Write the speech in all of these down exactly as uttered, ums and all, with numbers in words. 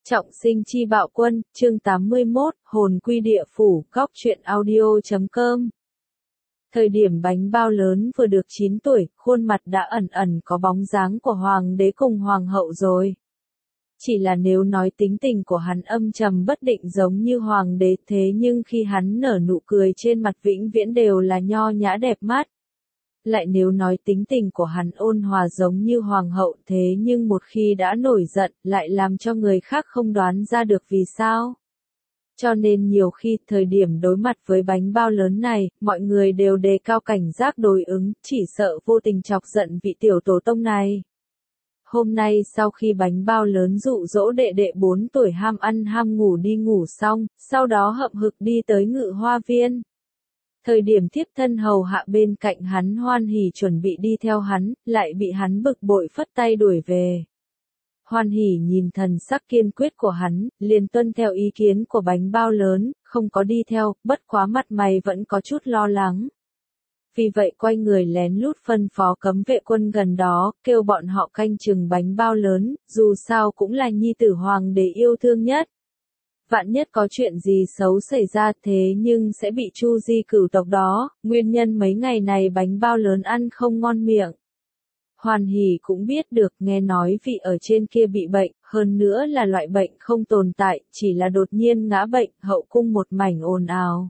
Trọng sinh chi bạo quân, chương tám mươi mốt, hồn quy địa phủ, góc truyện audio chấm com. Thời điểm bánh bao lớn vừa được chín tuổi, khuôn mặt đã ẩn ẩn có bóng dáng của hoàng đế cùng hoàng hậu rồi. Chỉ là nếu nói tính tình của hắn âm trầm bất định giống như hoàng đế, thế nhưng khi hắn nở nụ cười trên mặt vĩnh viễn đều là nho nhã đẹp mắt. Lại nếu nói tính tình của hắn ôn hòa giống như hoàng hậu, thế nhưng một khi đã nổi giận, lại làm cho người khác không đoán ra được vì sao. Cho nên nhiều khi thời điểm đối mặt với bánh bao lớn này, mọi người đều đề cao cảnh giác đối ứng, chỉ sợ vô tình chọc giận vị tiểu tổ tông này. Hôm nay sau khi bánh bao lớn dụ dỗ đệ đệ bốn tuổi ham ăn ham ngủ đi ngủ xong, sau đó hậm hực đi tới Ngự Hoa Viên. Thời điểm thiếp thân hầu hạ bên cạnh hắn Hoan Hỉ chuẩn bị đi theo hắn, lại bị hắn bực bội phất tay đuổi về. Hoan Hỉ nhìn thần sắc kiên quyết của hắn, liền tuân theo ý kiến của bánh bao lớn, không có đi theo, bất quá mặt mày vẫn có chút lo lắng. Vì vậy quay người lén lút phân phó cấm vệ quân gần đó, kêu bọn họ canh chừng bánh bao lớn, dù sao cũng là nhi tử hoàng đế yêu thương nhất. Vạn nhất có chuyện gì xấu xảy ra thế nhưng sẽ bị chu di cửu tộc đó, nguyên nhân mấy ngày này bánh bao lớn ăn không ngon miệng. Hoan Hỉ cũng biết được, nghe nói vị ở trên kia bị bệnh, hơn nữa là loại bệnh không tồn tại, chỉ là đột nhiên ngã bệnh, hậu cung một mảnh ồn ào.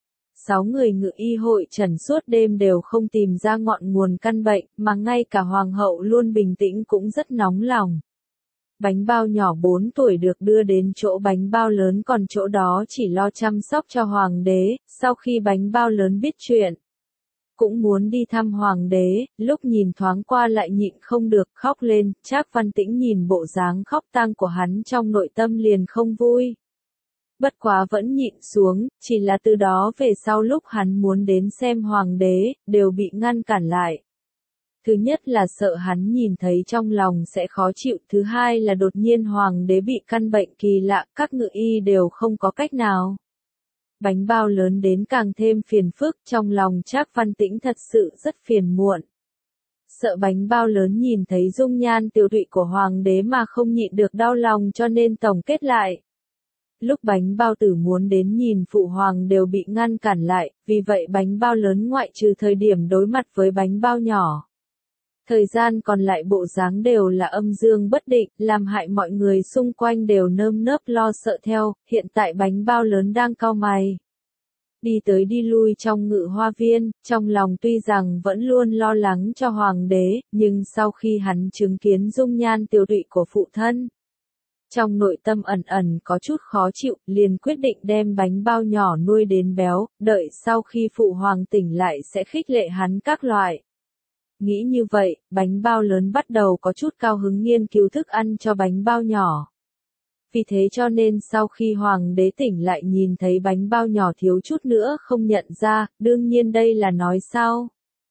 Sáu người Ngự Y hội trần suốt đêm đều không tìm ra ngọn nguồn căn bệnh, mà ngay cả hoàng hậu luôn bình tĩnh cũng rất nóng lòng. Bánh bao nhỏ bốn tuổi được đưa đến chỗ bánh bao lớn, còn chỗ đó chỉ lo chăm sóc cho hoàng đế. Sau khi bánh bao lớn biết chuyện, cũng muốn đi thăm hoàng đế, lúc nhìn thoáng qua lại nhịn không được khóc lên. Trác Văn Tĩnh nhìn bộ dáng khóc tang của hắn trong nội tâm liền không vui. Bất quá vẫn nhịn xuống, chỉ là từ đó về sau lúc hắn muốn đến xem hoàng đế, đều bị ngăn cản lại. Thứ nhất là sợ hắn nhìn thấy trong lòng sẽ khó chịu, thứ hai là đột nhiên hoàng đế bị căn bệnh kỳ lạ, các ngự y đều không có cách nào. Bánh bao lớn đến càng thêm phiền phức, trong lòng Trác Văn Tĩnh thật sự rất phiền muộn. Sợ bánh bao lớn nhìn thấy dung nhan tiểu thụy của hoàng đế mà không nhịn được đau lòng, cho nên tổng kết lại. Lúc bánh bao tử muốn đến nhìn phụ hoàng đều bị ngăn cản lại, vì vậy bánh bao lớn ngoại trừ thời điểm đối mặt với bánh bao nhỏ. Thời gian còn lại bộ dáng đều là âm dương bất định, làm hại mọi người xung quanh đều nơm nớp lo sợ theo. Hiện tại bánh bao lớn đang cau mày. Đi tới đi lui trong Ngự Hoa Viên, trong lòng tuy rằng vẫn luôn lo lắng cho hoàng đế, nhưng sau khi hắn chứng kiến dung nhan tiểu thụy của phụ thân, trong nội tâm ẩn ẩn có chút khó chịu, liền quyết định đem bánh bao nhỏ nuôi đến béo, đợi sau khi phụ hoàng tỉnh lại sẽ khích lệ hắn các loại. Nghĩ như vậy, bánh bao lớn bắt đầu có chút cao hứng nghiên cứu thức ăn cho bánh bao nhỏ. Vì thế cho nên sau khi hoàng đế tỉnh lại nhìn thấy bánh bao nhỏ thiếu chút nữa không nhận ra, đương nhiên đây là nói sao.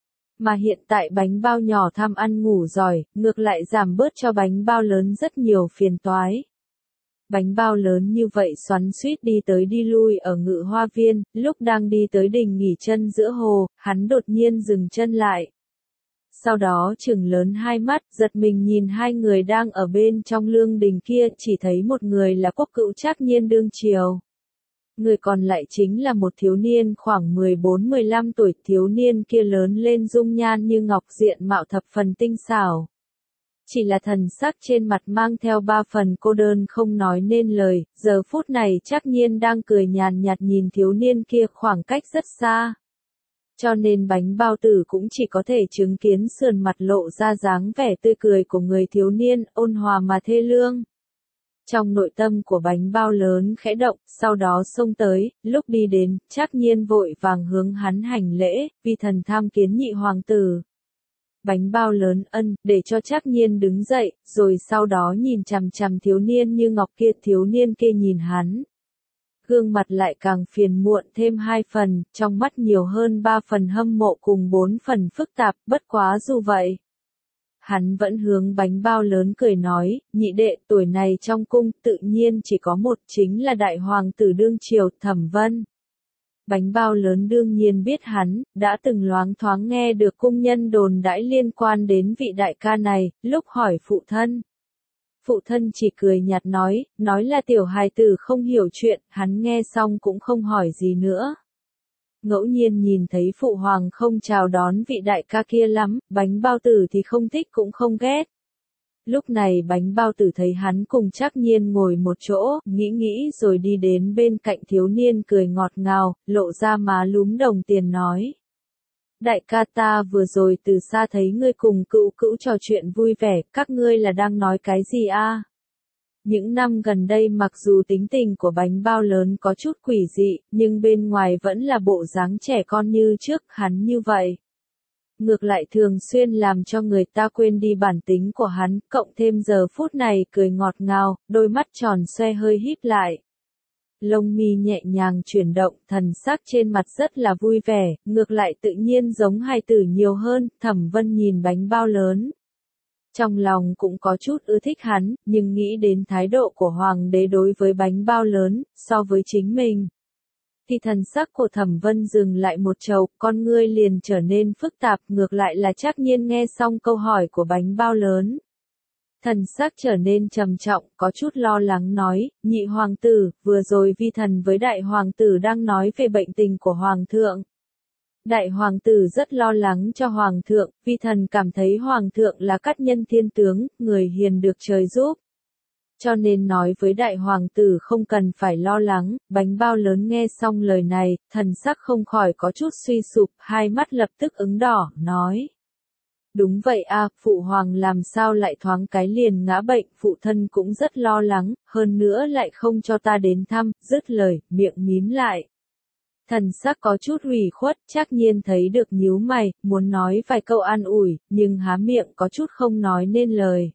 Mà hiện tại bánh bao nhỏ tham ăn ngủ giỏi, ngược lại giảm bớt cho bánh bao lớn rất nhiều phiền toái. Bánh bao lớn như vậy xoắn xuýt đi tới đi lui ở Ngự Hoa Viên, lúc đang đi tới đình nghỉ chân giữa hồ, hắn đột nhiên dừng chân lại. Sau đó trừng lớn hai mắt, giật mình nhìn hai người đang ở bên trong lương đình kia, chỉ thấy một người là Quốc Cữu Trác Nhiên đương triều. Người còn lại chính là một thiếu niên khoảng mười bốn mười lăm tuổi, thiếu niên kia lớn lên dung nhan như ngọc, diện mạo thập phần tinh xảo. Chỉ là thần sắc trên mặt mang theo ba phần cô đơn không nói nên lời, giờ phút này Trác Nhiên đang cười nhàn nhạt nhìn thiếu niên kia khoảng cách rất xa. Cho nên bánh bao tử cũng chỉ có thể chứng kiến sườn mặt lộ ra dáng vẻ tươi cười của người thiếu niên, ôn hòa mà thê lương. Trong nội tâm của bánh bao lớn khẽ động, sau đó xông tới, lúc đi đến, Trác Nhiên vội vàng hướng hắn hành lễ, vì thần tham kiến nhị hoàng tử. Bánh bao lớn ân, để cho Trác Nhiên đứng dậy, rồi sau đó nhìn chằm chằm thiếu niên như ngọc kia, thiếu niên kia nhìn hắn. Gương mặt lại càng phiền muộn thêm hai phần, trong mắt nhiều hơn ba phần hâm mộ cùng bốn phần phức tạp, bất quá dù vậy. Hắn vẫn hướng bánh bao lớn cười nói, nhị đệ tuổi này trong cung tự nhiên chỉ có một, chính là đại hoàng tử đương triều Thẩm Vân. Bánh bao lớn đương nhiên biết hắn, đã từng loáng thoáng nghe được cung nhân đồn đãi liên quan đến vị đại ca này, lúc hỏi phụ thân. Phụ thân chỉ cười nhạt nói, nói là tiểu hài tử không hiểu chuyện, hắn nghe xong cũng không hỏi gì nữa. Ngẫu nhiên nhìn thấy phụ hoàng không chào đón vị đại ca kia lắm, bánh bao tử thì không thích cũng không ghét. Lúc này bánh bao tử thấy hắn cùng Trác Nhiên ngồi một chỗ, nghĩ nghĩ rồi đi đến bên cạnh thiếu niên cười ngọt ngào, lộ ra má lúm đồng tiền nói. Đại ca ta vừa rồi từ xa thấy ngươi cùng cữu cữu trò chuyện vui vẻ, các ngươi là đang nói cái gì a? Những năm gần đây mặc dù tính tình của bánh bao lớn có chút quỷ dị, nhưng bên ngoài vẫn là bộ dáng trẻ con như trước, hắn như vậy. Ngược lại thường xuyên làm cho người ta quên đi bản tính của hắn, cộng thêm giờ phút này cười ngọt ngào, đôi mắt tròn xoe hơi híp lại. Lông mi nhẹ nhàng chuyển động, thần sắc trên mặt rất là vui vẻ, ngược lại tự nhiên giống hài tử nhiều hơn, Thẩm Vân nhìn bánh bao lớn. Trong lòng cũng có chút ưa thích hắn, nhưng nghĩ đến thái độ của hoàng đế đối với bánh bao lớn, so với chính mình. Thì thần sắc của Thẩm Vân dừng lại một chầu, con ngươi liền trở nên phức tạp, ngược lại là Trác Nhiên nghe xong câu hỏi của bánh bao lớn. Thần sắc trở nên trầm trọng, có chút lo lắng nói, nhị hoàng tử, vừa rồi vi thần với đại hoàng tử đang nói về bệnh tình của hoàng thượng. Đại hoàng tử rất lo lắng cho hoàng thượng, vi thần cảm thấy hoàng thượng là cát nhân thiên tướng, người hiền được trời giúp. Cho nên nói với đại hoàng tử không cần phải lo lắng, bánh bao lớn nghe xong lời này, thần sắc không khỏi có chút suy sụp, hai mắt lập tức ứng đỏ, nói. Đúng vậy a, phụ hoàng làm sao lại thoáng cái liền ngã bệnh, phụ thân cũng rất lo lắng, hơn nữa lại không cho ta đến thăm, dứt lời, miệng mím lại. Thần sắc có chút ủy khuất, Trác Nhiên thấy được nhíu mày, muốn nói vài câu an ủi, nhưng há miệng có chút không nói nên lời.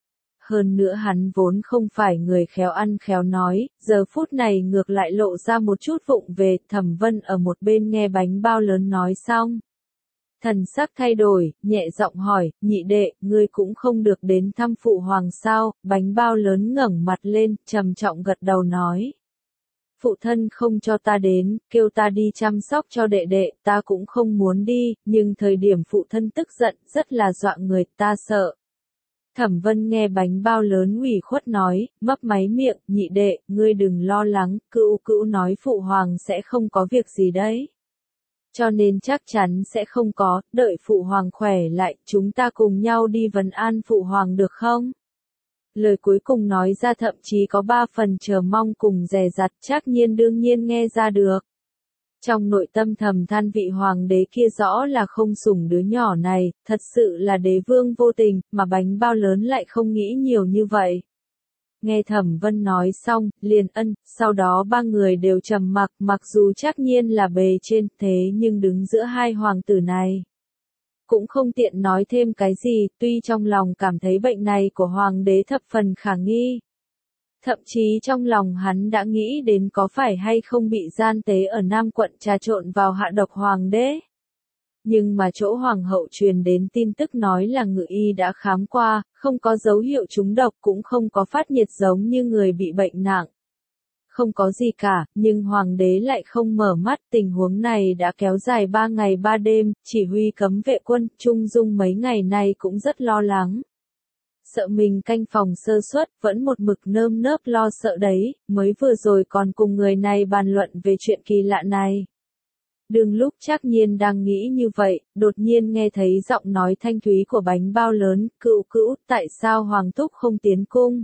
Hơn nữa hắn vốn không phải người khéo ăn khéo nói, giờ phút này ngược lại lộ ra một chút vụng về, Thẩm Vân ở một bên nghe bánh bao lớn nói xong. Thần sắc thay đổi, nhẹ giọng hỏi, nhị đệ, ngươi cũng không được đến thăm phụ hoàng sao, bánh bao lớn ngẩng mặt lên, trầm trọng gật đầu nói. Phụ thân không cho ta đến, kêu ta đi chăm sóc cho đệ đệ, ta cũng không muốn đi, nhưng thời điểm phụ thân tức giận, rất là dọa người, ta sợ. Thẩm Vân nghe bánh bao lớn ủy khuất nói, mấp máy miệng, nhị đệ, ngươi đừng lo lắng, cữu cữu nói phụ hoàng sẽ không có việc gì đấy. Cho nên chắc chắn sẽ không có, đợi phụ hoàng khỏe lại, chúng ta cùng nhau đi vấn an phụ hoàng được không? Lời cuối cùng nói ra thậm chí có ba phần chờ mong cùng dè dặt, Trác Nhiên đương nhiên nghe ra được. Trong nội tâm thầm than vị hoàng đế kia rõ là không sủng đứa nhỏ này, thật sự là đế vương vô tình, mà bánh bao lớn lại không nghĩ nhiều như vậy. Nghe Thẩm Vân nói xong, liền ân, sau đó ba người đều trầm mặc, mặc dù Trác Nhiên là bề trên, thế nhưng đứng giữa hai hoàng tử này. Cũng không tiện nói thêm cái gì, tuy trong lòng cảm thấy bệnh này của hoàng đế thập phần khả nghi. Thậm chí trong lòng hắn đã nghĩ đến có phải hay không bị gian tế ở Nam quận trà trộn vào hạ độc hoàng đế. Nhưng mà chỗ hoàng hậu truyền đến tin tức nói là ngự y đã khám qua, không có dấu hiệu trúng độc cũng không có phát nhiệt giống như người bị bệnh nặng. Không có gì cả, nhưng hoàng đế lại không mở mắt, tình huống này đã kéo dài ba ngày ba đêm, chỉ huy cấm vệ quân, Trung Dung mấy ngày nay cũng rất lo lắng. Sợ mình canh phòng sơ suất, vẫn một mực nơm nớp lo sợ đấy, mới vừa rồi còn cùng người này bàn luận về chuyện kỳ lạ này. Đừng lúc Trác Nhiên đang nghĩ như vậy, đột nhiên nghe thấy giọng nói thanh thúy của bánh bao lớn, cữu cữu, tại sao Hoàng Thúc không tiến cung?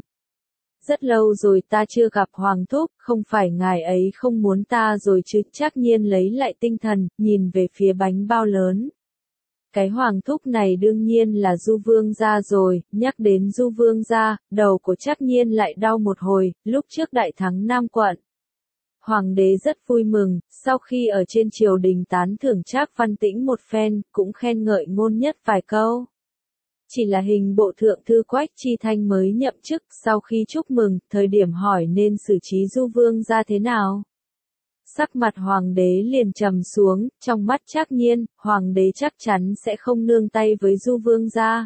Rất lâu rồi ta chưa gặp Hoàng Thúc, không phải ngài ấy không muốn ta rồi chứ? Trác Nhiên lấy lại tinh thần, nhìn về phía bánh bao lớn. Cái Hoàng Thúc này đương nhiên là Du Vương gia rồi, nhắc đến Du Vương gia, đầu của Trác Nhiên lại đau một hồi, lúc trước đại thắng Nam quận. Hoàng đế rất vui mừng, sau khi ở trên triều đình tán thưởng Trác Văn Tĩnh một phen, cũng khen ngợi ngôn nhất vài câu. Chỉ là hình bộ thượng thư Quách Chi Thanh mới nhậm chức, sau khi chúc mừng, thời điểm hỏi nên xử trí Du Vương gia thế nào. Sắc mặt hoàng đế liền trầm xuống, trong mắt Trác Nhiên, hoàng đế chắc chắn sẽ không nương tay với Du Vương gia.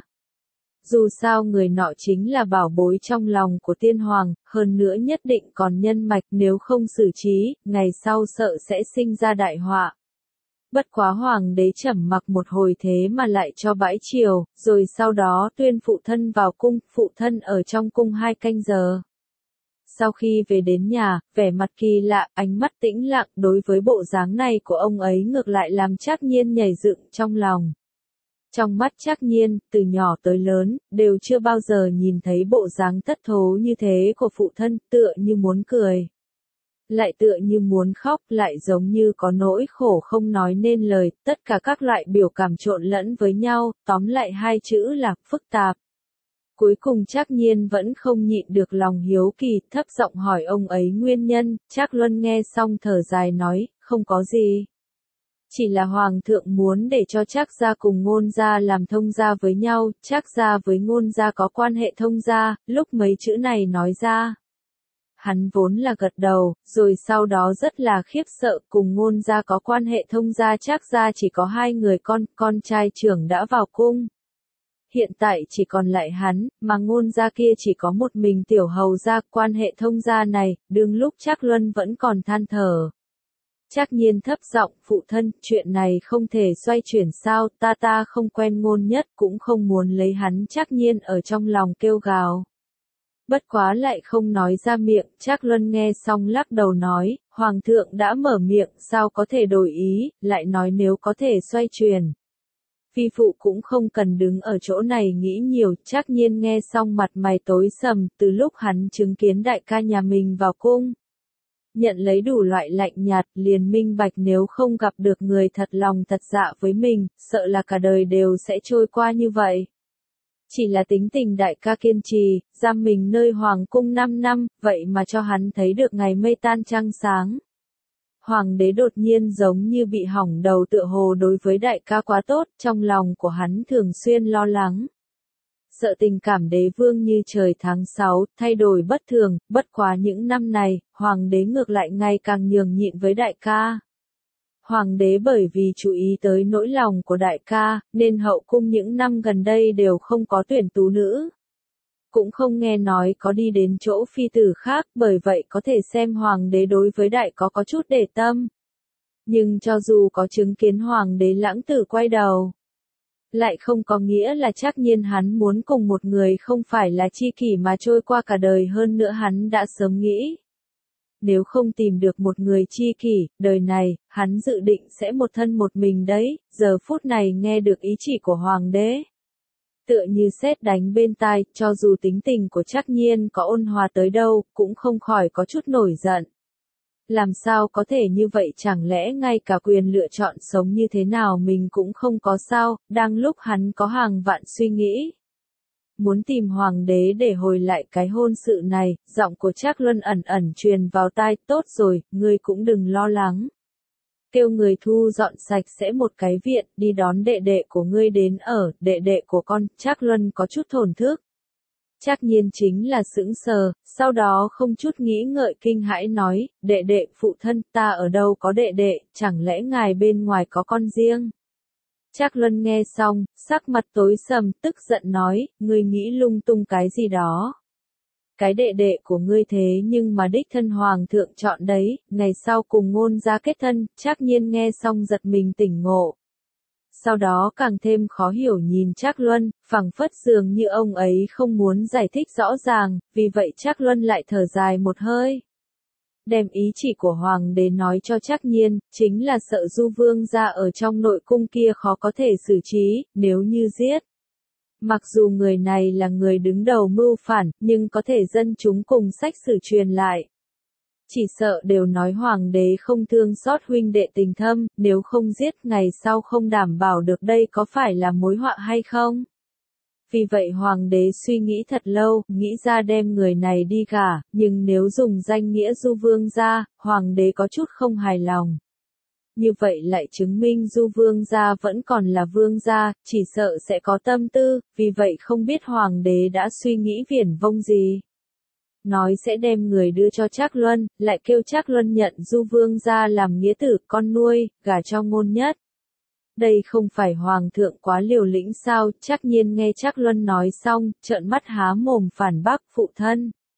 Dù sao người nọ chính là bảo bối trong lòng của tiên hoàng, hơn nữa nhất định còn nhân mạch, nếu không xử trí, ngày sau sợ sẽ sinh ra đại họa. Bất quá hoàng đế trầm mặc một hồi thế mà lại cho bãi triều, rồi sau đó tuyên phụ thân vào cung, phụ thân ở trong cung hai canh giờ. Sau khi về đến nhà, vẻ mặt kỳ lạ, ánh mắt tĩnh lặng, đối với bộ dáng này của ông ấy ngược lại làm Trác Nhiên nhảy dựng trong lòng. Trong mắt Trác Nhiên, từ nhỏ tới lớn, đều chưa bao giờ nhìn thấy bộ dáng thất thố như thế của phụ thân, tựa như muốn cười. Lại tựa như muốn khóc, lại giống như có nỗi khổ không nói nên lời, tất cả các loại biểu cảm trộn lẫn với nhau, tóm lại hai chữ là phức tạp. Cuối cùng Trác Nhiên vẫn không nhịn được lòng hiếu kỳ, thấp giọng hỏi ông ấy nguyên nhân. Trác Luân nghe xong thở dài nói, không có gì. Chỉ là hoàng thượng muốn để cho Trác gia cùng Ngôn gia làm thông gia với nhau, Trác gia với Ngôn gia có quan hệ thông gia. Lúc mấy chữ này nói ra, hắn vốn là gật đầu, rồi sau đó rất là khiếp sợ, cùng Ngôn gia có quan hệ thông gia. Trác gia chỉ có hai người con, con trai trưởng đã vào cung. Hiện tại chỉ còn lại hắn, mà Ngôn gia kia chỉ có một mình tiểu hầu gia. Quan hệ thông gia này, đương lúc Trác Luân vẫn còn than thở. Trác Nhiên thấp giọng, phụ thân, chuyện này không thể xoay chuyển sao, ta ta không quen Ngôn Nhất, cũng không muốn lấy hắn. Trác Nhiên ở trong lòng kêu gào. Bất quá lại không nói ra miệng. Trác Luân nghe xong lắc đầu nói, hoàng thượng đã mở miệng, sao có thể đổi ý, lại nói nếu có thể xoay chuyển. Vi phụ cũng không cần đứng ở chỗ này nghĩ nhiều. Trác Nhiên nghe xong mặt mày tối sầm, từ lúc hắn chứng kiến đại ca nhà mình vào cung, nhận lấy đủ loại lạnh nhạt, liền minh bạch nếu không gặp được người thật lòng thật dạ với mình, sợ là cả đời đều sẽ trôi qua như vậy. Chỉ là tính tình đại ca kiên trì, giam mình nơi hoàng cung năm năm, vậy mà cho hắn thấy được ngày mây tan trăng sáng. Hoàng đế đột nhiên giống như bị hỏng đầu, tựa hồ đối với đại ca quá tốt, trong lòng của hắn thường xuyên lo lắng. Sợ tình cảm đế vương như trời tháng sáu, thay đổi bất thường. Bất quá những năm này, hoàng đế ngược lại ngày càng nhường nhịn với đại ca. Hoàng đế bởi vì chú ý tới nỗi lòng của đại ca, nên hậu cung những năm gần đây đều không có tuyển tú nữ. Cũng không nghe nói có đi đến chỗ phi tử khác, bởi vậy có thể xem hoàng đế đối với đại có có chút để tâm. Nhưng cho dù có chứng kiến hoàng đế lãng tử quay đầu, lại không có nghĩa là Trác Nhiên hắn muốn cùng một người không phải là tri kỷ mà trôi qua cả đời. Hơn nữa hắn đã sớm nghĩ, nếu không tìm được một người tri kỷ, đời này, hắn dự định sẽ một thân một mình đấy. Giờ phút này nghe được ý chỉ của hoàng đế, tựa như sét đánh bên tai, cho dù tính tình của Trác Nhiên có ôn hòa tới đâu, cũng không khỏi có chút nổi giận. Làm sao có thể như vậy, chẳng lẽ ngay cả quyền lựa chọn sống như thế nào mình cũng không có sao? Đang lúc hắn có hàng vạn suy nghĩ, muốn tìm hoàng đế để hồi lại cái hôn sự này, giọng của Trác Luân ẩn ẩn truyền vào tai, tốt rồi, ngươi cũng đừng lo lắng. Kêu người thu dọn sạch sẽ một cái viện, đi đón đệ đệ của ngươi đến ở. Đệ đệ của con. Trác Luân có chút thổn thức. Trác Nhiên chính là sững sờ, sau đó không chút nghĩ ngợi kinh hãi nói, đệ đệ, phụ thân, ta ở đâu có đệ đệ, chẳng lẽ ngài bên ngoài có con riêng? Trác Luân nghe xong, sắc mặt tối sầm, tức giận nói, ngươi nghĩ lung tung cái gì đó. Cái đệ đệ của ngươi thế nhưng mà đích thân hoàng thượng chọn đấy, ngày sau cùng Ngôn gia kết thân. Trác Nhiên nghe xong giật mình tỉnh ngộ. Sau đó càng thêm khó hiểu nhìn Trác Luân, phảng phất dường như ông ấy không muốn giải thích rõ ràng, vì vậy Trác Luân lại thở dài một hơi. Đem ý chỉ của hoàng đế nói cho Trác Nhiên, chính là sợ Du Vương gia ở trong nội cung kia khó có thể xử trí, nếu như giết. Mặc dù người này là người đứng đầu mưu phản, nhưng có thể dân chúng cùng sách sử truyền lại. Chỉ sợ đều nói hoàng đế không thương xót huynh đệ tình thâm, nếu không giết ngày sau không đảm bảo được đây có phải là mối họa hay không. Vì vậy hoàng đế suy nghĩ thật lâu, nghĩ ra đem người này đi gả, nhưng nếu dùng danh nghĩa Du Vương gia, hoàng đế có chút không hài lòng. Như vậy lại chứng minh Du Vương gia vẫn còn là vương gia, chỉ sợ sẽ có tâm tư, vì vậy không biết hoàng đế đã suy nghĩ viển vông gì. Nói sẽ đem người đưa cho Trác Luân, lại kêu Trác Luân nhận Du Vương gia làm nghĩa tử, con nuôi, gả cho Ngôn Nhất. Đây không phải hoàng thượng quá liều lĩnh sao? Trác Nhiên nghe Trác Luân nói xong, trợn mắt há mồm phản bác, phụ thân.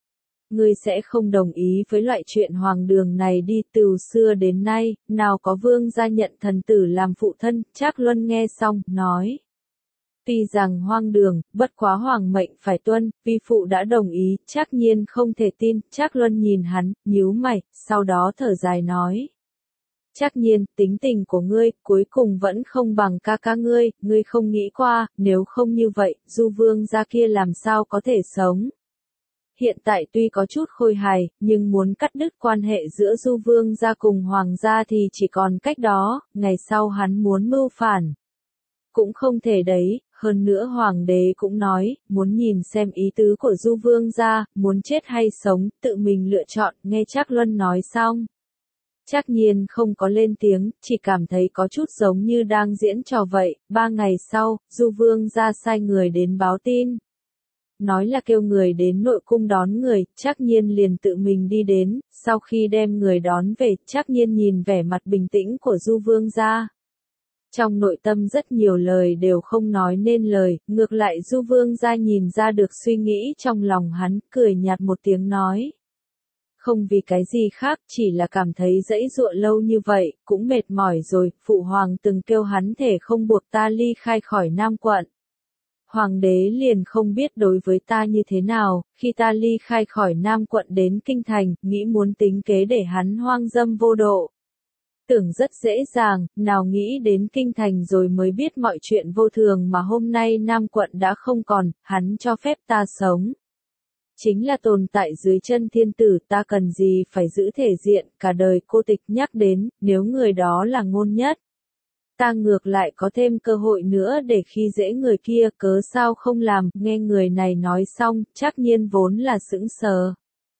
Ngươi sẽ không đồng ý với loại chuyện hoàng đường này đi, từ xưa đến nay, nào có vương gia nhận thần tử làm phụ thân. Trác Luân nghe xong, nói. Tuy rằng hoang đường, bất quá hoàng mệnh phải tuân, vi phụ đã đồng ý. Trác Nhiên không thể tin. Trác Luân nhìn hắn, nhíu mày, sau đó thở dài nói. Trác Nhiên, tính tình của ngươi, cuối cùng vẫn không bằng ca ca ngươi, ngươi không nghĩ qua, nếu không như vậy, Du vương gia kia làm sao có thể sống. Hiện tại tuy có chút khôi hài, nhưng muốn cắt đứt quan hệ giữa Du vương gia cùng hoàng gia thì chỉ còn cách đó, ngày sau hắn muốn mưu phản. Cũng không thể đấy, hơn nữa hoàng đế cũng nói, muốn nhìn xem ý tứ của Du vương gia, muốn chết hay sống, tự mình lựa chọn, nghe Trác Luân nói xong. Trác Nhiên không có lên tiếng, chỉ cảm thấy có chút giống như đang diễn trò vậy. Ba ngày sau, Du vương gia sai người đến báo tin. Nói là kêu người đến nội cung đón người, Trác Nhiên liền tự mình đi đến, sau khi đem người đón về, Trác Nhiên nhìn vẻ mặt bình tĩnh của Du vương gia. Trong nội tâm rất nhiều lời đều không nói nên lời, ngược lại Du vương gia nhìn ra được suy nghĩ trong lòng hắn, cười nhạt một tiếng nói. Không vì cái gì khác, chỉ là cảm thấy dãy dụa lâu như vậy, cũng mệt mỏi rồi, phụ hoàng từng kêu hắn thể không buộc ta ly khai khỏi Nam quận. Hoàng đế liền không biết đối với ta như thế nào, khi ta ly khai khỏi Nam quận đến Kinh Thành, nghĩ muốn tính kế để hắn hoang dâm vô độ. Tưởng rất dễ dàng, nào nghĩ đến Kinh Thành rồi mới biết mọi chuyện vô thường mà hôm nay Nam quận đã không còn, hắn cho phép ta sống. Chính là tồn tại dưới chân thiên tử, ta cần gì phải giữ thể diện, cả đời cô tịch nhắc đến, nếu người đó là Ngôn Nhất. Ta ngược lại có thêm cơ hội nữa để khi dễ người kia, cớ sao không làm. Nghe người này nói xong, Trác Nhiên vốn là sững sờ.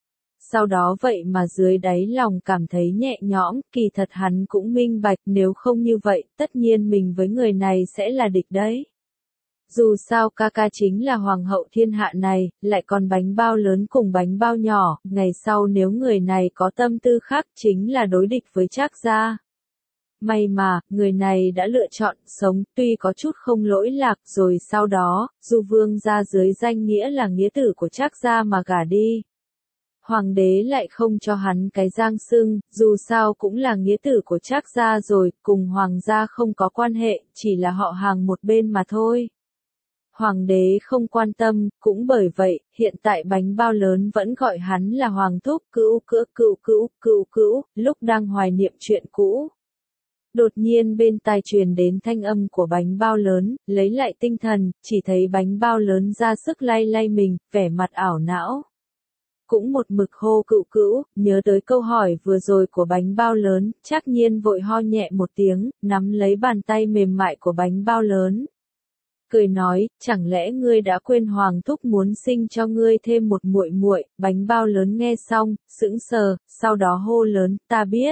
Sau đó vậy mà dưới đáy lòng cảm thấy nhẹ nhõm, kỳ thật hắn cũng minh bạch, nếu không như vậy, tất nhiên mình với người này sẽ là địch đấy. Dù sao ca ca chính là hoàng hậu thiên hạ này, lại còn bánh bao lớn cùng bánh bao nhỏ, ngày sau nếu người này có tâm tư khác chính là đối địch với Trác gia. May mà, người này đã lựa chọn sống, tuy có chút không lỗi lạc, rồi sau đó, Du vương gia dưới danh nghĩa là nghĩa tử của Trác gia mà gả đi. Hoàng đế lại không cho hắn cái giang xưng, dù sao cũng là nghĩa tử của Trác gia rồi, cùng hoàng gia không có quan hệ, chỉ là họ hàng một bên mà thôi. Hoàng đế không quan tâm, cũng bởi vậy, hiện tại bánh bao lớn vẫn gọi hắn là hoàng thúc, cữu cữu cữu cữu cữu cữu, lúc đang hoài niệm chuyện cũ. Đột nhiên bên tai truyền đến thanh âm của bánh bao lớn, lấy lại tinh thần, chỉ thấy bánh bao lớn ra sức lay lay mình, vẻ mặt ảo não. Cũng một mực hô cữu cữu, nhớ tới câu hỏi vừa rồi của bánh bao lớn, Trác Nhiên vội ho nhẹ một tiếng, nắm lấy bàn tay mềm mại của bánh bao lớn. Cười nói, chẳng lẽ ngươi đã quên hoàng thúc muốn sinh cho ngươi thêm một muội muội? Bánh bao lớn nghe xong, sững sờ, sau đó hô lớn, ta biết.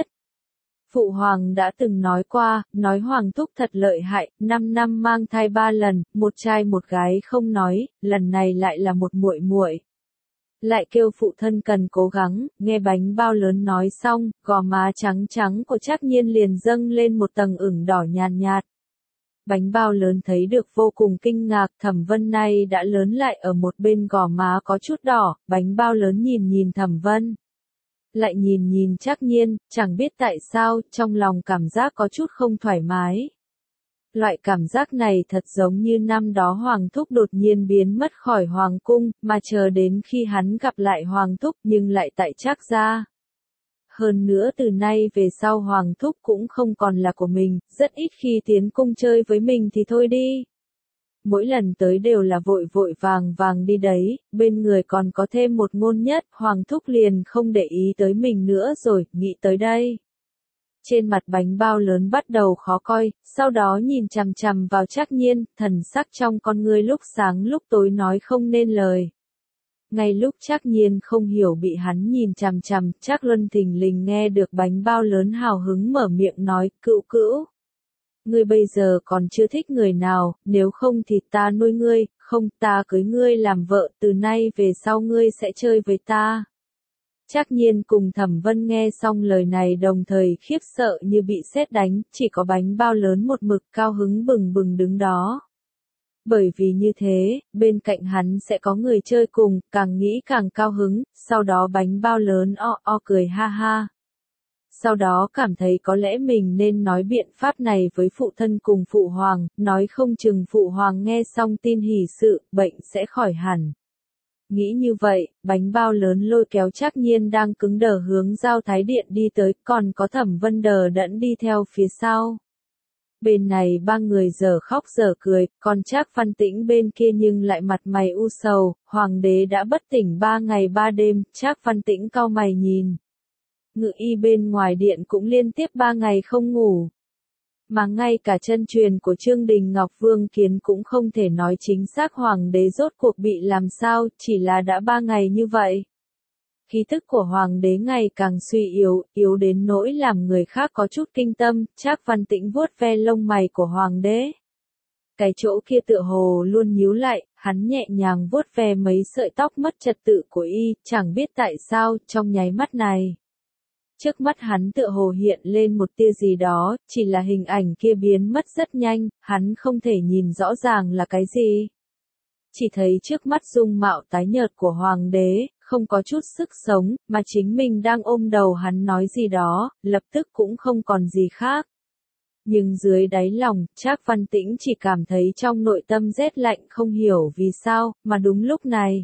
Phụ hoàng đã từng nói qua, nói hoàng thúc thật lợi hại, năm năm mang thai ba lần, một trai một gái không nói, lần này lại là một muội muội. Lại kêu phụ thân cần cố gắng, nghe bánh bao lớn nói xong, gò má trắng trắng của Trác Nhiên liền dâng lên một tầng ửng đỏ nhàn nhạt, nhạt. Bánh bao lớn thấy được vô cùng kinh ngạc, Thẩm Vân này đã lớn lại ở một bên gò má có chút đỏ, bánh bao lớn nhìn nhìn Thẩm Vân. Lại nhìn nhìn Trác Nhiên, chẳng biết tại sao, trong lòng cảm giác có chút không thoải mái. Loại cảm giác này thật giống như năm đó Hoàng Thúc đột nhiên biến mất khỏi Hoàng Cung, mà chờ đến khi hắn gặp lại Hoàng Thúc nhưng lại tại Trác gia. Hơn nữa từ nay về sau Hoàng Thúc cũng không còn là của mình, rất ít khi tiến cung chơi với mình thì thôi đi. Mỗi lần tới đều là vội vội vàng vàng đi đấy, bên người còn có thêm một Ngôn Nhất, Hoàng Thúc liền không để ý tới mình nữa rồi, nghĩ tới đây. Trên mặt bánh bao lớn bắt đầu khó coi, sau đó nhìn chằm chằm vào Trác Nhiên, thần sắc trong con ngươi lúc sáng lúc tối nói không nên lời. Ngay lúc Trác Nhiên không hiểu bị hắn nhìn chằm chằm, Trác Luân thình lình nghe được bánh bao lớn hào hứng mở miệng nói, cữu cữu. Ngươi bây giờ còn chưa thích người nào, nếu không thì ta nuôi ngươi, không ta cưới ngươi làm vợ, từ nay về sau ngươi sẽ chơi với ta. Trác Nhiên cùng Thẩm Vân nghe xong lời này đồng thời khiếp sợ như bị sét đánh, chỉ có bánh bao lớn một mực cao hứng bừng bừng đứng đó. Bởi vì như thế, bên cạnh hắn sẽ có người chơi cùng, càng nghĩ càng cao hứng, sau đó bánh bao lớn o o cười ha ha. Sau đó cảm thấy có lẽ mình nên nói biện pháp này với phụ thân cùng phụ hoàng, nói không chừng phụ hoàng nghe xong tin hỷ sự, bệnh sẽ khỏi hẳn. Nghĩ như vậy, bánh bao lớn lôi kéo Trác Nhiên đang cứng đờ hướng Giao Thái Điện đi tới, còn có Thẩm Vân đờ đẫn đi theo phía sau. Bên này ba người giờ khóc giờ cười, còn Trác Văn Tĩnh bên kia nhưng lại mặt mày u sầu, hoàng đế đã bất tỉnh ba ngày ba đêm, Trác Văn Tĩnh cau mày nhìn. Ngự y bên ngoài điện cũng liên tiếp ba ngày không ngủ. Mà ngay cả chân truyền của Trương Đình Ngọc Vương Kiến cũng không thể nói chính xác hoàng đế rốt cuộc bị làm sao, chỉ là đã ba ngày như vậy. Khí tức của hoàng đế ngày càng suy yếu, yếu đến nỗi làm người khác có chút kinh tâm, Trác Văn Tĩnh vuốt ve lông mày của hoàng đế. Cái chỗ kia tựa hồ luôn nhíu lại, hắn nhẹ nhàng vuốt ve mấy sợi tóc mất trật tự của y, chẳng biết tại sao, trong nháy mắt này. Trước mắt hắn tựa hồ hiện lên một tia gì đó, chỉ là hình ảnh kia biến mất rất nhanh, hắn không thể nhìn rõ ràng là cái gì. Chỉ thấy trước mắt dung mạo tái nhợt của hoàng đế, không có chút sức sống, mà chính mình đang ôm đầu hắn nói gì đó, lập tức cũng không còn gì khác. Nhưng dưới đáy lòng, Trác Văn Tĩnh chỉ cảm thấy trong nội tâm rét lạnh không hiểu vì sao, mà đúng lúc này.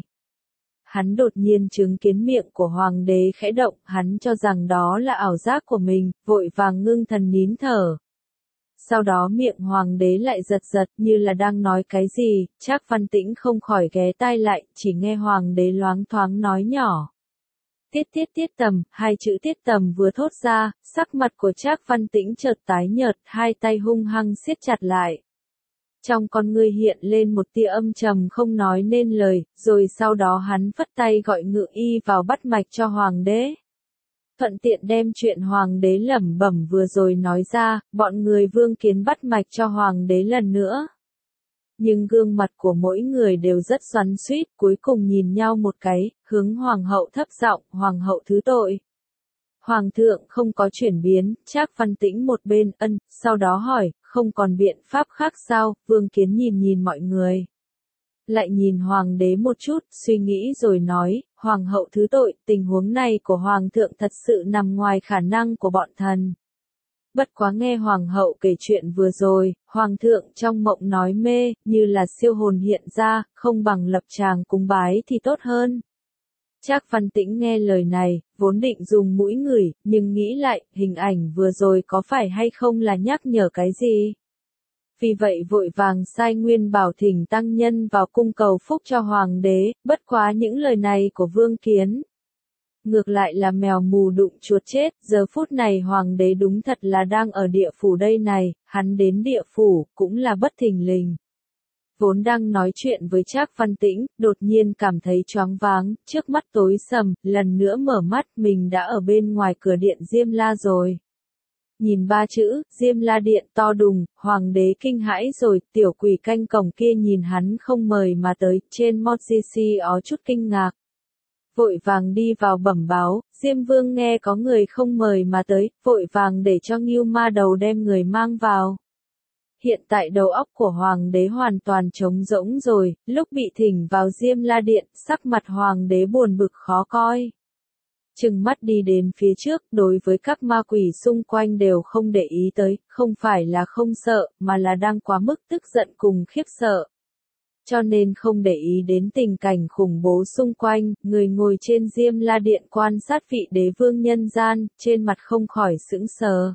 Hắn đột nhiên chứng kiến miệng của hoàng đế khẽ động, hắn cho rằng đó là ảo giác của mình, vội vàng ngưng thần nín thở. Sau đó miệng hoàng đế lại giật giật như là đang nói cái gì, Trác Văn Tĩnh không khỏi ghé tai lại, chỉ nghe hoàng đế loáng thoáng nói nhỏ. Tiết tiết tiết tầm, hai chữ tiết tầm vừa thốt ra, sắc mặt của Trác Văn Tĩnh chợt tái nhợt, hai tay hung hăng siết chặt lại. Trong con ngươi hiện lên một tia âm trầm không nói nên lời, rồi sau đó hắn phất tay gọi ngự y vào bắt mạch cho hoàng đế. Thuận tiện đem chuyện hoàng đế lẩm bẩm vừa rồi nói ra, bọn người Vương Kiến bắt mạch cho hoàng đế lần nữa. Nhưng gương mặt của mỗi người đều rất xoắn xuýt, cuối cùng nhìn nhau một cái, hướng hoàng hậu thấp giọng, hoàng hậu thứ tội. Hoàng thượng không có chuyển biến, Trác Văn Tĩnh một bên ân, sau đó hỏi, không còn biện pháp khác sao, Vương Kiến nhìn nhìn mọi người. Lại nhìn hoàng đế một chút, suy nghĩ rồi nói, hoàng hậu thứ tội, tình huống này của hoàng thượng thật sự nằm ngoài khả năng của bọn thần. Bất quá nghe hoàng hậu kể chuyện vừa rồi, hoàng thượng trong mộng nói mê, như là siêu hồn hiện ra, không bằng lập tràng cúng bái thì tốt hơn. Trác Văn Tĩnh nghe lời này, vốn định dùng mũi ngửi, nhưng nghĩ lại, hình ảnh vừa rồi có phải hay không là nhắc nhở cái gì? Vì vậy vội vàng sai Nguyên Bảo thỉnh tăng nhân vào cung cầu phúc cho hoàng đế, bất quá những lời này của Vương Kiến. Ngược lại là mèo mù đụng chuột chết, giờ phút này hoàng đế đúng thật là đang ở địa phủ đây này, hắn đến địa phủ, cũng là bất thình lình. Vốn đang nói chuyện với Trác Văn Tĩnh, đột nhiên cảm thấy choáng váng, trước mắt tối sầm, lần nữa mở mắt, mình đã ở bên ngoài cửa điện Diêm La rồi. Nhìn ba chữ, Diêm La Điện to đùng, hoàng đế kinh hãi rồi, tiểu quỷ canh cổng kia nhìn hắn không mời mà tới, trên Mojisi ó chút kinh ngạc. Vội vàng đi vào bẩm báo, Diêm Vương nghe có người không mời mà tới, vội vàng để cho Ngưu Ma Đầu đem người mang vào. Hiện tại đầu óc của hoàng đế hoàn toàn trống rỗng rồi, lúc bị thỉnh vào Diêm La Điện, sắc mặt hoàng đế buồn bực khó coi. Trừng mắt đi đến phía trước, đối với các ma quỷ xung quanh đều không để ý tới, không phải là không sợ, mà là đang quá mức tức giận cùng khiếp sợ. Cho nên không để ý đến tình cảnh khủng bố xung quanh, người ngồi trên Diêm La Điện quan sát vị đế vương nhân gian, trên mặt không khỏi sững sờ.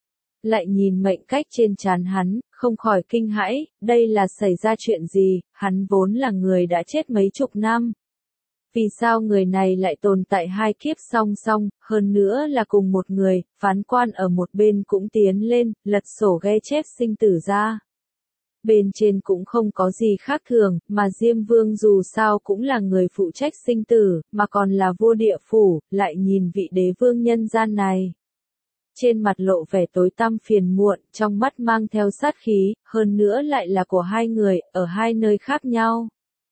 Lại nhìn mệnh cách trên trán hắn, không khỏi kinh hãi, đây là xảy ra chuyện gì, hắn vốn là người đã chết mấy chục năm. Vì sao người này lại tồn tại hai kiếp song song, hơn nữa là cùng một người, phán quan ở một bên cũng tiến lên, lật sổ ghe chép sinh tử ra. Bên trên cũng không có gì khác thường, mà Diêm Vương dù sao cũng là người phụ trách sinh tử, mà còn là vua địa phủ, lại nhìn vị đế vương nhân gian này. Trên mặt lộ vẻ tối tăm phiền muộn, trong mắt mang theo sát khí, hơn nữa lại là của hai người, ở hai nơi khác nhau.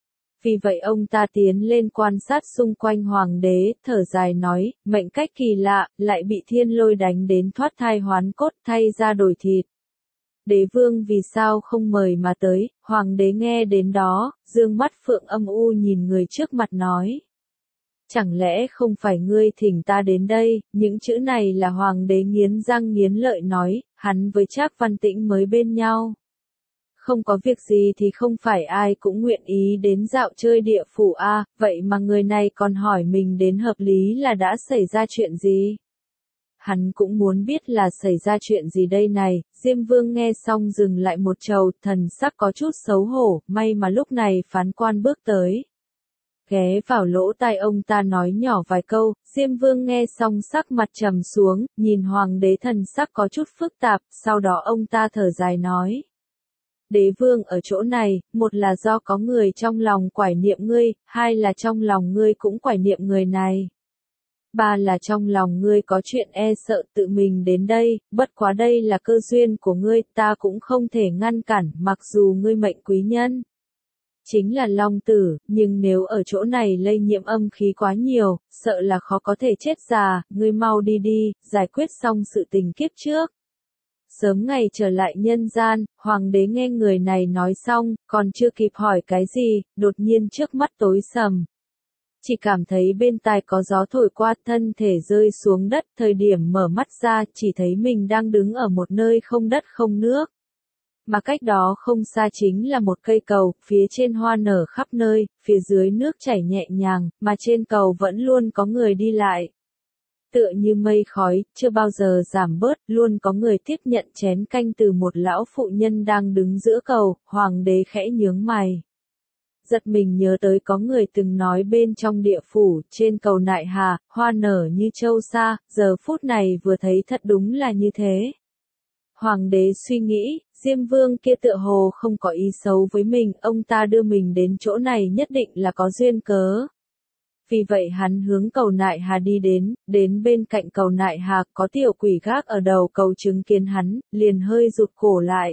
Vì vậy ông ta tiến lên quan sát xung quanh hoàng đế, thở dài nói, mệnh cách kỳ lạ, lại bị thiên lôi đánh đến thoát thai hoán cốt thay ra đổi thịt. đế vương vì sao không mời mà tới, hoàng đế nghe đến đó, dương mắt phượng âm u nhìn người trước mặt nói. Chẳng lẽ không phải ngươi thỉnh ta đến đây, những chữ này là hoàng đế nghiến răng nghiến lợi nói, hắn với Trác Văn Tĩnh mới bên nhau. Không có việc gì thì không phải ai cũng nguyện ý đến dạo chơi địa phủ a, vậy mà người này còn hỏi mình đến hợp lý là đã xảy ra chuyện gì? Hắn cũng muốn biết là xảy ra chuyện gì đây này, Diêm Vương nghe xong dừng lại một trầu, thần sắc có chút xấu hổ, may mà lúc này phán quan bước tới. Ghé vào lỗ tai ông ta nói nhỏ vài câu, Diêm Vương nghe xong sắc mặt trầm xuống, nhìn hoàng đế thần sắc có chút phức tạp, sau đó ông ta thở dài nói. Đế vương ở chỗ này, một là do có người trong lòng quải niệm ngươi, hai là trong lòng ngươi cũng quải niệm người này. Ba là trong lòng ngươi có chuyện e sợ tự mình đến đây, bất quá đây là cơ duyên của ngươi, ta cũng không thể ngăn cản, mặc dù ngươi mệnh quý nhân. Chính là Long Tử, nhưng nếu ở chỗ này lây nhiễm âm khí quá nhiều, sợ là khó có thể chết già, ngươi mau đi đi, giải quyết xong sự tình kiếp trước. Sớm ngày trở lại nhân gian, hoàng đế nghe người này nói xong, còn chưa kịp hỏi cái gì, đột nhiên trước mắt tối sầm. Chỉ cảm thấy bên tai có gió thổi qua, thân thể rơi xuống đất, thời điểm mở mắt ra, chỉ thấy mình đang đứng ở một nơi không đất không nước. Mà cách đó không xa chính là một cây cầu, phía trên hoa nở khắp nơi, phía dưới nước chảy nhẹ nhàng, mà trên cầu vẫn luôn có người đi lại. Tựa như mây khói, chưa bao giờ giảm bớt, luôn có người tiếp nhận chén canh từ một lão phụ nhân đang đứng giữa cầu, hoàng đế khẽ nhướng mày. Giật mình nhớ tới có người từng nói bên trong địa phủ, trên cầu Nại Hà, hoa nở như châu sa, giờ phút này vừa thấy thật đúng là như thế. Hoàng đế suy nghĩ, Diêm Vương kia tựa hồ không có ý xấu với mình, ông ta đưa mình đến chỗ này nhất định là có duyên cớ. Vì vậy hắn hướng cầu Nại Hà đi đến, đến bên cạnh cầu Nại Hà có tiểu quỷ gác ở đầu cầu chứng kiến hắn, liền hơi rụt cổ lại.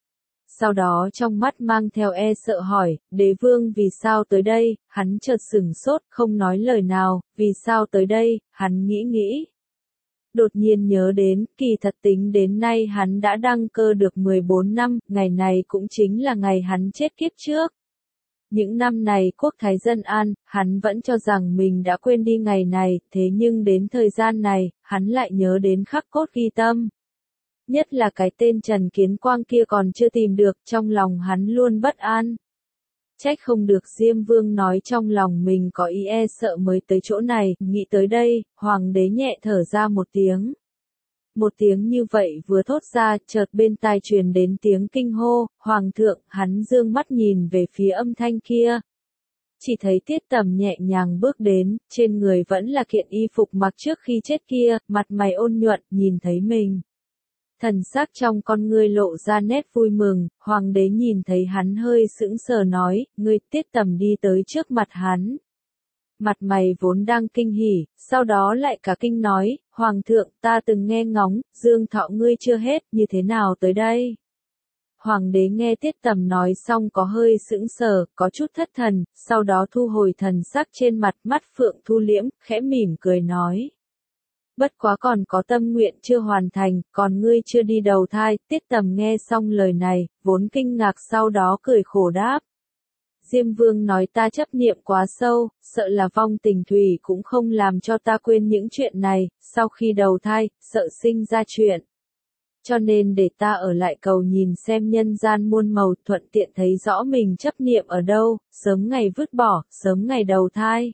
Sau đó trong mắt mang theo e sợ hỏi, đế vương vì sao tới đây, hắn chợt sửng sốt, không nói lời nào, vì sao tới đây, hắn nghĩ nghĩ. Đột nhiên nhớ đến, kỳ thật tính đến nay hắn đã đăng cơ được mười bốn năm, ngày này cũng chính là ngày hắn chết kiếp trước. Những năm này quốc thái dân an, hắn vẫn cho rằng mình đã quên đi ngày này, thế nhưng đến thời gian này, hắn lại nhớ đến khắc cốt ghi tâm. Nhất là cái tên Trần Kiến Quang kia còn chưa tìm được, trong lòng hắn luôn bất an. Trách không được Diêm Vương nói trong lòng mình có ý e sợ mới tới chỗ này, nghĩ tới đây, hoàng đế nhẹ thở ra một tiếng. Một tiếng như vậy vừa thốt ra, chợt bên tai truyền đến tiếng kinh hô, hoàng thượng, hắn dương mắt nhìn về phía âm thanh kia. Chỉ thấy Tiết Tầm nhẹ nhàng bước đến, trên người vẫn là kiện y phục mặc trước khi chết kia, mặt mày ôn nhuận, nhìn thấy mình. Thần sắc trong con ngươi lộ ra nét vui mừng, hoàng đế nhìn thấy hắn hơi sững sờ nói, ngươi Tiết Tầm đi tới trước mặt hắn. Mặt mày vốn đang kinh hỉ, sau đó lại cả kinh nói, hoàng thượng ta từng nghe ngóng, dương thọ ngươi chưa hết, như thế nào tới đây? Hoàng đế nghe Tiết Tầm nói xong có hơi sững sờ, có chút thất thần, sau đó thu hồi thần sắc trên mặt, mắt phượng thu liễm, khẽ mỉm cười nói. Bất quá còn có tâm nguyện chưa hoàn thành, còn ngươi chưa đi đầu thai, Tiết Tầm nghe xong lời này, vốn kinh ngạc sau đó cười khổ đáp. Diêm Vương nói ta chấp niệm quá sâu, sợ là vong tình thủy cũng không làm cho ta quên những chuyện này, sau khi đầu thai, sợ sinh ra chuyện. Cho nên để ta ở lại cầu nhìn xem nhân gian muôn màu, thuận tiện thấy rõ mình chấp niệm ở đâu, sớm ngày vứt bỏ, sớm ngày đầu thai.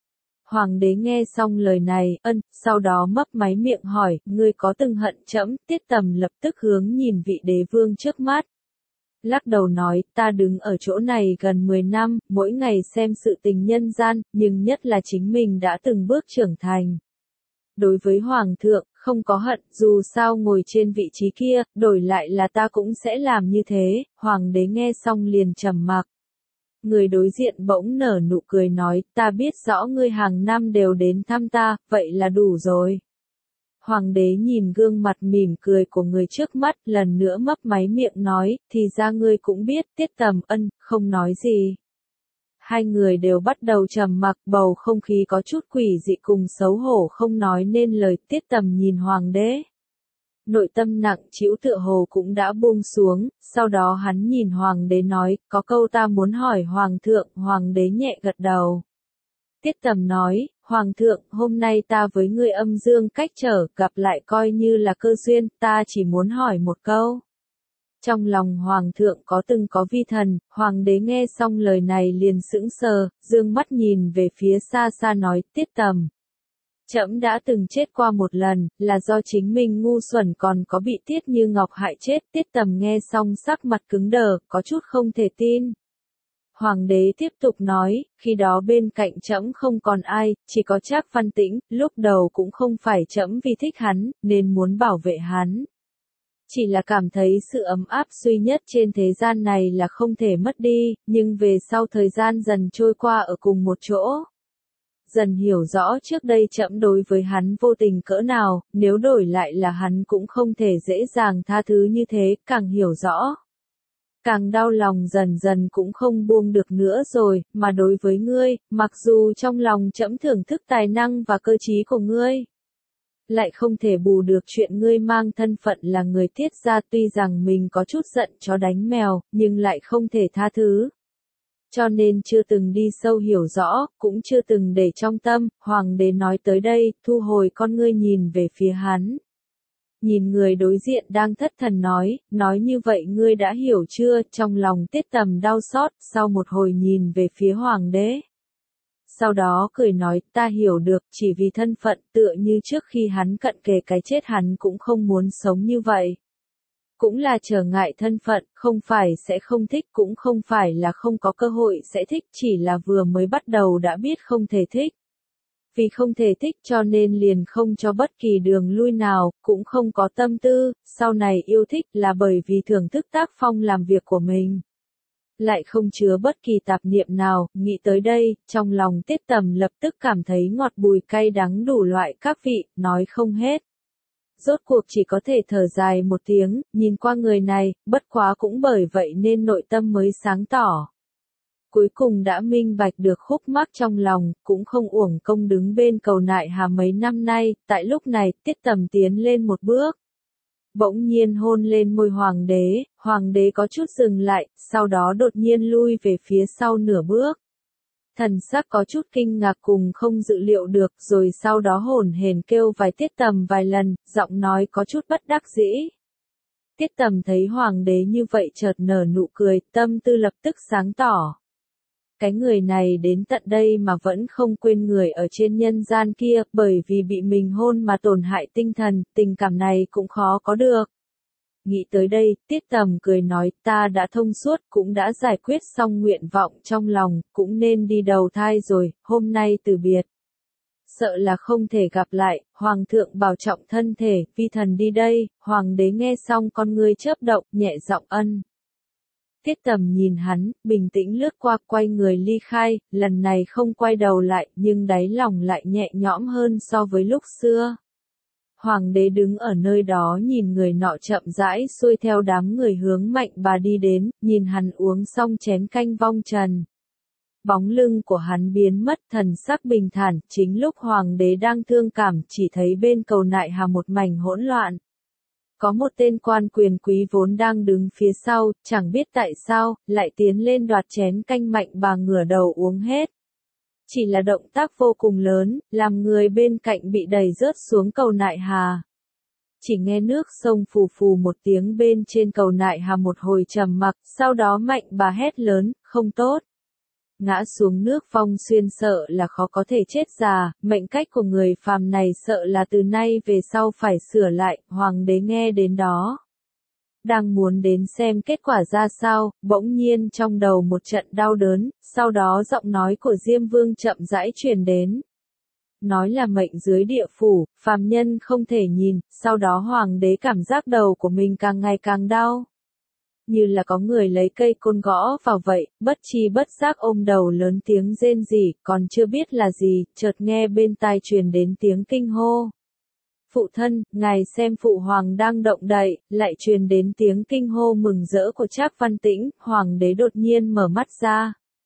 Hoàng đế nghe xong lời này, ân, sau đó mấp máy miệng hỏi, ngươi có từng hận trẫm? Tiết Tầm lập tức hướng nhìn vị đế vương trước mắt. Lắc đầu nói, ta đứng ở chỗ này gần mười năm, mỗi ngày xem sự tình nhân gian, nhưng nhất là chính mình đã từng bước trưởng thành. Đối với Hoàng thượng, không có hận, dù sao ngồi trên vị trí kia, đổi lại là ta cũng sẽ làm như thế, Hoàng đế nghe xong liền trầm mặc. Người đối diện bỗng nở nụ cười nói, ta biết rõ ngươi hàng năm đều đến thăm ta, vậy là đủ rồi. Hoàng đế nhìn gương mặt mỉm cười của người trước mắt, lần nữa mấp máy miệng nói, thì ra ngươi cũng biết, Tiết Tầm ân, không nói gì. Hai người đều bắt đầu trầm mặc, bầu không khí có chút quỷ dị cùng xấu hổ không nói nên lời, Tiết Tầm nhìn Hoàng đế. Nội tâm nặng trĩu tựa hồ cũng đã buông xuống, sau đó hắn nhìn hoàng đế nói, có câu ta muốn hỏi hoàng thượng, hoàng đế nhẹ gật đầu. Tiết Tầm nói, hoàng thượng, hôm nay ta với ngươi âm dương cách trở, gặp lại coi như là cơ duyên, ta chỉ muốn hỏi một câu. Trong lòng hoàng thượng có từng có vi thần, hoàng đế nghe xong lời này liền sững sờ, dương mắt nhìn về phía xa xa nói, Tiết Tầm. Trẫm đã từng chết qua một lần, là do chính mình ngu xuẩn còn có bị Tiết Như Ngọc hại chết. Tiết Tầm nghe xong sắc mặt cứng đờ, có chút không thể tin. Hoàng đế tiếp tục nói, khi đó bên cạnh trẫm không còn ai, chỉ có Trác Văn Tĩnh, lúc đầu cũng không phải trẫm vì thích hắn, nên muốn bảo vệ hắn. Chỉ là cảm thấy sự ấm áp duy nhất trên thế gian này là không thể mất đi, nhưng về sau thời gian dần trôi qua ở cùng một chỗ. Dần hiểu rõ trước đây trẫm đối với hắn vô tình cỡ nào, nếu đổi lại là hắn cũng không thể dễ dàng tha thứ như thế, càng hiểu rõ. Càng đau lòng dần dần cũng không buông được nữa rồi, mà đối với ngươi, mặc dù trong lòng trẫm thưởng thức tài năng và cơ trí của ngươi, lại không thể bù được chuyện ngươi mang thân phận là người Tiết gia, tuy rằng mình có chút giận chó đánh mèo, nhưng lại không thể tha thứ. Cho nên chưa từng đi sâu hiểu rõ, cũng chưa từng để trong tâm, hoàng đế nói tới đây, thu hồi con ngươi nhìn về phía hắn. Nhìn người đối diện đang thất thần nói, nói như vậy ngươi đã hiểu chưa, trong lòng Tiết Tầm đau xót, sau một hồi nhìn về phía hoàng đế. Sau đó cười nói, ta hiểu được, chỉ vì thân phận, tựa như trước khi hắn cận kề cái chết hắn cũng không muốn sống như vậy. Cũng là trở ngại thân phận, không phải sẽ không thích, cũng không phải là không có cơ hội sẽ thích, chỉ là vừa mới bắt đầu đã biết không thể thích. Vì không thể thích cho nên liền không cho bất kỳ đường lui nào, cũng không có tâm tư, sau này yêu thích là bởi vì thưởng thức tác phong làm việc của mình. Lại không chứa bất kỳ tạp niệm nào, nghĩ tới đây, trong lòng Tiết Tầm lập tức cảm thấy ngọt bùi cay đắng đủ loại các vị, nói không hết. Rốt cuộc chỉ có thể thở dài một tiếng, nhìn qua người này, bất quá cũng bởi vậy nên nội tâm mới sáng tỏ. Cuối cùng đã minh bạch được khúc mắc trong lòng, cũng không uổng công đứng bên cầu nại hà mấy năm nay, tại lúc này, Tiết Tầm tiến lên một bước. Bỗng nhiên hôn lên môi hoàng đế, hoàng đế có chút dừng lại, sau đó đột nhiên lui về phía sau nửa bước. Thần sắc có chút kinh ngạc cùng không dự liệu được, rồi sau đó hổn hển kêu vài Tiết Tầm vài lần, giọng nói có chút bất đắc dĩ. Tiết Tầm thấy hoàng đế như vậy chợt nở nụ cười, tâm tư lập tức sáng tỏ. Cái người này đến tận đây mà vẫn không quên người ở trên nhân gian kia, bởi vì bị mình hôn mà tổn hại tinh thần, tình cảm này cũng khó có được. Nghĩ tới đây, Tiết Tầm cười nói, ta đã thông suốt, cũng đã giải quyết xong nguyện vọng trong lòng, cũng nên đi đầu thai rồi, hôm nay từ biệt. Sợ là không thể gặp lại, Hoàng thượng bảo trọng thân thể, vi thần đi đây. Hoàng đế nghe xong con ngươi chớp động, nhẹ giọng ân. Tiết Tầm nhìn hắn, bình tĩnh lướt qua, quay người ly khai, lần này không quay đầu lại, nhưng đáy lòng lại nhẹ nhõm hơn so với lúc xưa. Hoàng đế đứng ở nơi đó nhìn người nọ chậm rãi xuôi theo đám người hướng Mạnh Bà đi đến, nhìn hắn uống xong chén canh vong trần. Bóng lưng của hắn biến mất, thần sắc bình thản, chính lúc hoàng đế đang thương cảm, chỉ thấy bên cầu nại hà một mảnh hỗn loạn. Có một tên quan quyền quý vốn đang đứng phía sau, chẳng biết tại sao, lại tiến lên đoạt chén canh Mạnh Bà ngửa đầu uống hết. Chỉ là động tác vô cùng lớn, làm người bên cạnh bị đẩy rớt xuống cầu nại hà. Chỉ nghe nước sông phù phù một tiếng bên trên cầu nại hà một hồi trầm mặc, sau đó Mạnh Bà hét lớn, không tốt. Ngã xuống nước vong xuyên sợ là khó có thể chết già, mệnh cách của người phàm này sợ là từ nay về sau phải sửa lại, hoàng đế nghe đến đó. Đang muốn đến xem kết quả ra sao, bỗng nhiên trong đầu một trận đau đớn, sau đó giọng nói của Diêm Vương chậm rãi truyền đến. Nói là mệnh dưới địa phủ, phàm nhân không thể nhìn, sau đó hoàng đế cảm giác đầu của mình càng ngày càng đau. Như là có người lấy cây côn gõ vào vậy, bất chi bất giác ôm đầu lớn tiếng rên rỉ, còn chưa biết là gì, chợt nghe bên tai truyền đến tiếng kinh hô. Phụ thân, ngài xem phụ hoàng đang động đậy, lại truyền đến tiếng kinh hô mừng rỡ của Trác Văn Tĩnh, hoàng đế đột nhiên mở mắt ra.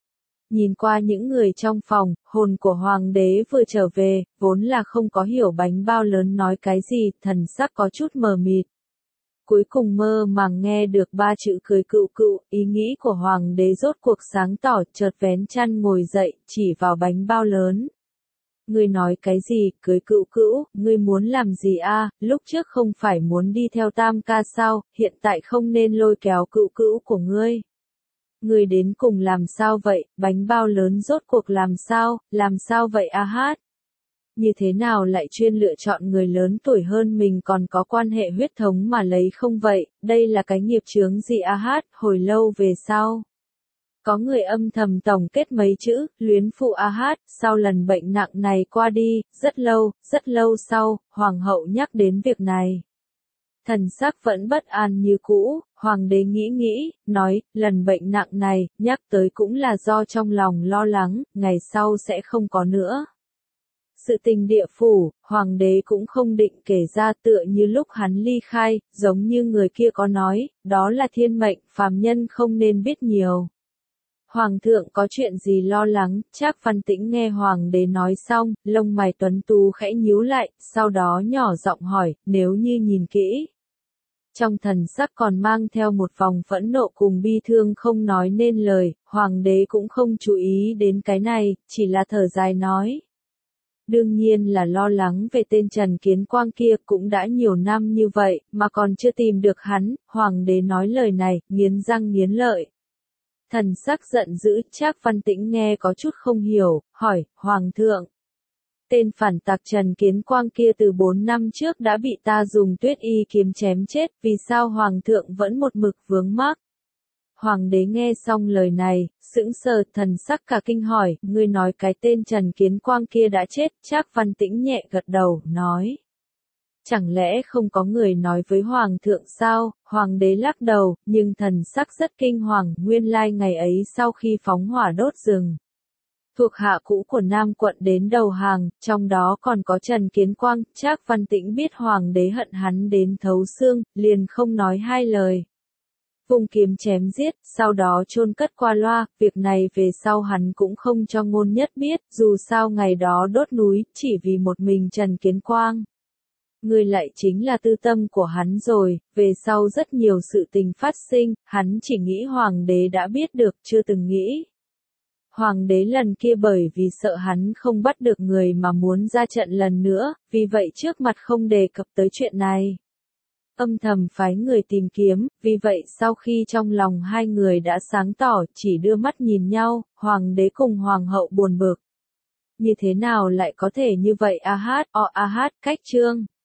Nhìn qua những người trong phòng, hồn của hoàng đế vừa trở về, vốn là không có hiểu bánh bao lớn nói cái gì, thần sắc có chút mờ mịt. Cuối cùng mơ màng nghe được ba chữ cưới cựu cựu, ý nghĩ của hoàng đế rốt cuộc sáng tỏ, chợt vén chăn ngồi dậy, chỉ vào bánh bao lớn. Ngươi nói cái gì, cưới cựu cữu, ngươi muốn làm gì a? Lúc trước không phải muốn đi theo tam ca sao, hiện tại không nên lôi kéo cựu cữu của ngươi. Ngươi đến cùng làm sao vậy, bánh bao lớn rốt cuộc làm sao, làm sao vậy a hát? Như thế nào lại chuyên lựa chọn người lớn tuổi hơn mình còn có quan hệ huyết thống mà lấy không vậy, đây là cái nghiệp chướng gì a hát, hồi lâu về sau. Có người âm thầm tổng kết mấy chữ, luyến phụ a hát, sau lần bệnh nặng này qua đi, rất lâu, rất lâu sau, hoàng hậu nhắc đến việc này. Thần sắc vẫn bất an như cũ, hoàng đế nghĩ nghĩ, nói, lần bệnh nặng này, nhắc tới cũng là do trong lòng lo lắng, ngày sau sẽ không có nữa. Sự tình địa phủ, hoàng đế cũng không định kể ra tựa như lúc hắn ly khai, giống như người kia có nói, đó là thiên mệnh, phàm nhân không nên biết nhiều. Hoàng thượng có chuyện gì lo lắng, Trác Văn Tĩnh nghe hoàng đế nói xong, lông mày tuấn tú khẽ nhíu lại, sau đó nhỏ giọng hỏi, nếu như nhìn kỹ. Trong thần sắc còn mang theo một vòng phẫn nộ cùng bi thương không nói nên lời, hoàng đế cũng không chú ý đến cái này, chỉ là thở dài nói. Đương nhiên là lo lắng về tên Trần Kiến Quang kia, cũng đã nhiều năm như vậy, mà còn chưa tìm được hắn, hoàng đế nói lời này, nghiến răng nghiến lợi. Thần sắc giận dữ, Trác Văn Tĩnh nghe có chút không hiểu, hỏi, hoàng thượng. Tên phản tặc Trần Kiến Quang kia từ bốn năm trước đã bị ta dùng tuyết y kiếm chém chết, vì sao hoàng thượng vẫn một mực vướng mắc? Hoàng đế nghe xong lời này, sững sờ, thần sắc cả kinh hỏi, ngươi nói cái tên Trần Kiến Quang kia đã chết, Trác Văn Tĩnh nhẹ gật đầu, nói. Chẳng lẽ không có người nói với hoàng thượng sao? Hoàng đế lắc đầu, nhưng thần sắc rất kinh hoàng, nguyên lai ngày ấy sau khi phóng hỏa đốt rừng. Thuộc hạ cũ của Nam quận đến đầu hàng, trong đó còn có Trần Kiến Quang, Trác Văn Tĩnh biết hoàng đế hận hắn đến thấu xương, liền không nói hai lời. Vùng kiếm chém giết, sau đó chôn cất qua loa, việc này về sau hắn cũng không cho ngôn nhất biết, dù sao ngày đó đốt núi, chỉ vì một mình Trần Kiến Quang. Người lại chính là tư tâm của hắn rồi, về sau rất nhiều sự tình phát sinh, hắn chỉ nghĩ hoàng đế đã biết được, chưa từng nghĩ. Hoàng đế lần kia bởi vì sợ hắn không bắt được người mà muốn ra trận lần nữa, vì vậy trước mặt không đề cập tới chuyện này. Âm thầm phái người tìm kiếm, vì vậy sau khi trong lòng hai người đã sáng tỏ, chỉ đưa mắt nhìn nhau, hoàng đế cùng hoàng hậu buồn bực. Như thế nào lại có thể như vậy a hát, o a hát, cách chương.